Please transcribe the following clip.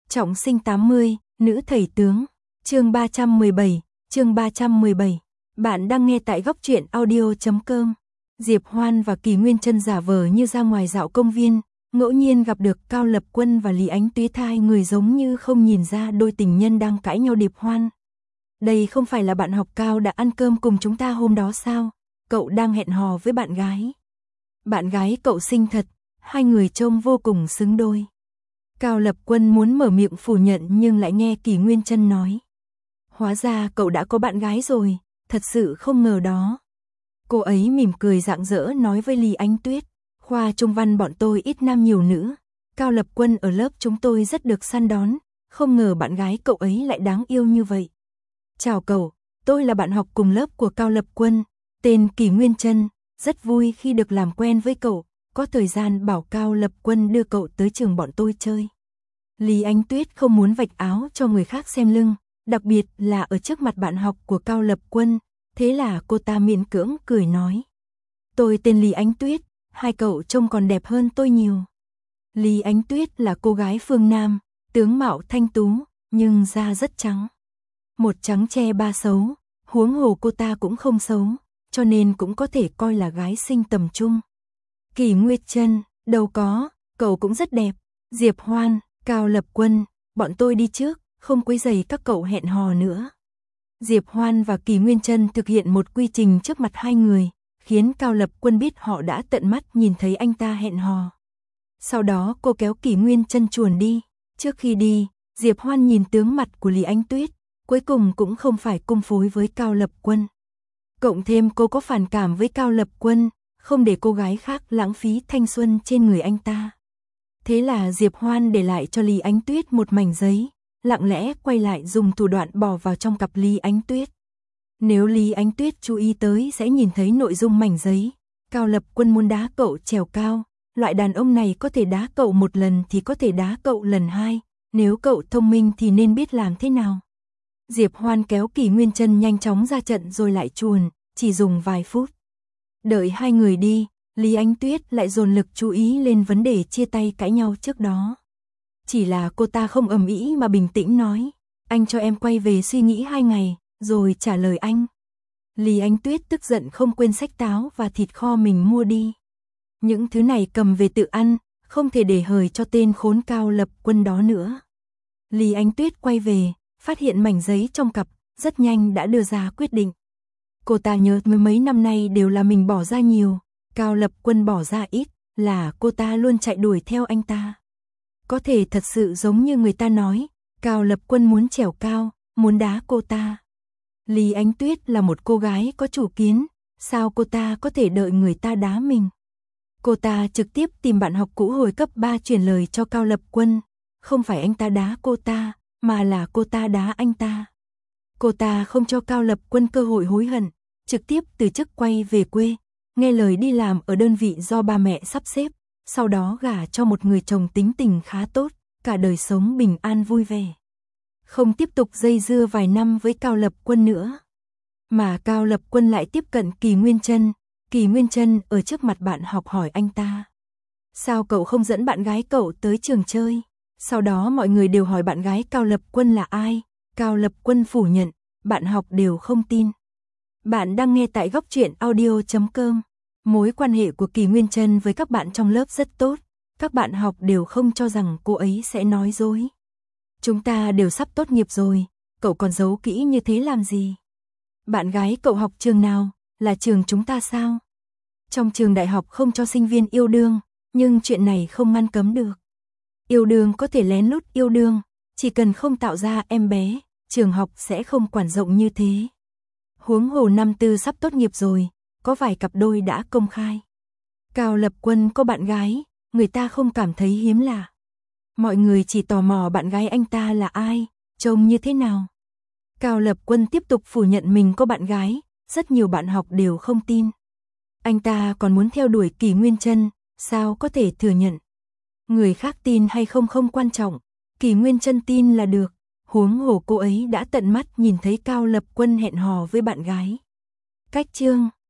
Trọng sinh 80, nữ thầy tướng. Chương 317. Bạn đang nghe tại góc truyện audio.com. Diệp Hoan và Kỳ Nguyên Chân giả vờ như ra ngoài dạo công viên, ngẫu nhiên gặp được Cao Lập Quân và Lý Ánh Tuyết, hai người giống như không nhìn ra đôi tình nhân đang cãi nhau. Điệp Hoan, đây không phải là bạn học Cao đã ăn cơm cùng chúng ta hôm đó sao? Cậu đang hẹn hò với bạn gái. Bạn gái cậu xinh thật, hai người trông vô cùng xứng đôi. Cao Lập Quân muốn mở miệng phủ nhận nhưng lại nghe Kỳ Nguyên Chân nói. Hóa ra cậu đã có bạn gái rồi, thật sự không ngờ đó. Cô ấy mỉm cười rạng rỡ nói với Lý Ánh Tuyết, khoa Trung văn bọn tôi ít nam nhiều nữ. Cao Lập Quân ở lớp chúng tôi rất được săn đón, không ngờ bạn gái cậu ấy lại đáng yêu như vậy. Chào cậu, tôi là bạn học cùng lớp của Cao Lập Quân, tên Kỳ Nguyên Chân, rất vui khi được làm quen với cậu, có thời gian bảo Cao Lập Quân đưa cậu tới trường bọn tôi chơi. Lý Ánh Tuyết không muốn vạch áo cho người khác xem lưng, đặc biệt là ở trước mặt bạn học của Cao Lập Quân, thế là cô ta miễn cưỡng cười nói. Tôi tên Lý Ánh Tuyết, hai cậu trông còn đẹp hơn tôi nhiều. Lý Ánh Tuyết là cô gái phương Nam, tướng mạo thanh tú, nhưng da rất trắng. Một trắng che ba xấu, huống hồ cô ta cũng không xấu, cho nên cũng có thể coi là gái xinh tầm trung. Kỳ Nguyên Chân, đâu có, cậu cũng rất đẹp. Diệp Hoan, Cao Lập Quân, bọn tôi đi trước, không quấy rầy các cậu hẹn hò nữa. Diệp Hoan và Kỳ Nguyên Chân thực hiện một quy trình trước mặt hai người, khiến Cao Lập Quân biết họ đã tận mắt nhìn thấy anh ta hẹn hò. Sau đó cô kéo Kỳ Nguyên Chân chuồn đi. Trước khi đi, Diệp Hoan nhìn tướng mặt của Lý Ánh Tuyết, cuối cùng cũng không phải cung phối với Cao Lập Quân. Cộng thêm cô có phản cảm với Cao Lập Quân, không để cô gái khác lãng phí thanh xuân trên người anh ta. Thế là Diệp Hoan để lại cho Lý Ánh Tuyết một mảnh giấy, lặng lẽ quay lại dùng thủ đoạn bỏ vào trong cặp Lý Ánh Tuyết. Nếu Lý Ánh Tuyết chú ý tới sẽ nhìn thấy nội dung mảnh giấy. Cao Lập Quân muốn đá cậu trèo cao, loại đàn ông này có thể đá cậu một lần thì có thể đá cậu lần hai, nếu cậu thông minh thì nên biết làm thế nào. Diệp Hoan kéo Kỳ Nguyên Chân nhanh chóng ra trận rồi lại chuồn, chỉ dùng vài phút. Đợi hai người đi, Lý Ánh Tuyết lại dồn lực chú ý lên vấn đề chia tay cãi nhau trước đó. Chỉ là cô ta không ầm ĩ mà bình tĩnh nói, anh cho em quay về suy nghĩ 2 ngày, rồi trả lời anh. Lý Ánh Tuyết tức giận không quên xách táo và thịt kho mình mua đi. Những thứ này cầm về tự ăn, không thể để hời cho tên khốn Cao Lập Quân đó nữa. Lý Ánh Tuyết quay về, phát hiện mảnh giấy trong cặp, rất nhanh đã đưa ra quyết định. Cô ta nhớ mấy năm nay đều là mình bỏ ra nhiều, Cao Lập Quân bỏ ra ít, là cô ta luôn chạy đuổi theo anh ta. Có thể thật sự giống như người ta nói, Cao Lập Quân muốn trèo cao, muốn đá cô ta. Lý Ánh Tuyết là một cô gái có chủ kiến, sao cô ta có thể đợi người ta đá mình. Cô ta trực tiếp tìm bạn học cũ hồi cấp 3 truyền lời cho Cao Lập Quân, không phải anh ta đá cô ta, mà là cô ta đá anh ta. Cô ta không cho Cao Lập Quân cơ hội hối hận, trực tiếp từ chức quay về quê, nghe lời đi làm ở đơn vị do ba mẹ sắp xếp, sau đó gả cho một người chồng tính tình khá tốt, cả đời sống bình an vui vẻ. Không tiếp tục dây dưa vài năm với Cao Lập Quân nữa. Mà Cao Lập Quân lại tiếp cận Kỳ Nguyên Chân. Kỳ Nguyên Chân ở trước mặt bạn học hỏi anh ta. Sao cậu không dẫn bạn gái cậu tới trường chơi? Sau đó mọi người đều hỏi bạn gái Cao Lập Quân là ai. Cao Lập Quân phủ nhận, bạn học đều không tin. Bạn đang nghe tại góc truyện audio.com. Mối quan hệ của Kỳ Nguyên Chân với các bạn trong lớp rất tốt. Các bạn học đều không cho rằng cô ấy sẽ nói dối. Chúng ta đều sắp tốt nghiệp rồi, cậu còn giấu kỹ như thế làm gì? Bạn gái cậu học trường nào? Là trường chúng ta sao? Trong trường đại học không cho sinh viên yêu đương, nhưng chuyện này không ngăn cấm được. Yêu đương có thể lén lút yêu đương, chỉ cần không tạo ra em bé, trường học sẽ không quản rộng như thế. Huống hồ năm tư sắp tốt nghiệp rồi, có vài cặp đôi đã công khai. Cao Lập Quân có bạn gái, người ta không cảm thấy hiếm lạ. Mọi người chỉ tò mò bạn gái anh ta là ai, trông như thế nào. Cao Lập Quân tiếp tục phủ nhận mình có bạn gái, rất nhiều bạn học đều không tin. Anh ta còn muốn theo đuổi Kỳ Nguyên Chân, sao có thể thừa nhận. Người khác tin hay không không quan trọng, Kỳ Nguyên Chân tin là được, huống hồ cô ấy đã tận mắt nhìn thấy Cao Lập Quân hẹn hò với bạn gái. Cách chương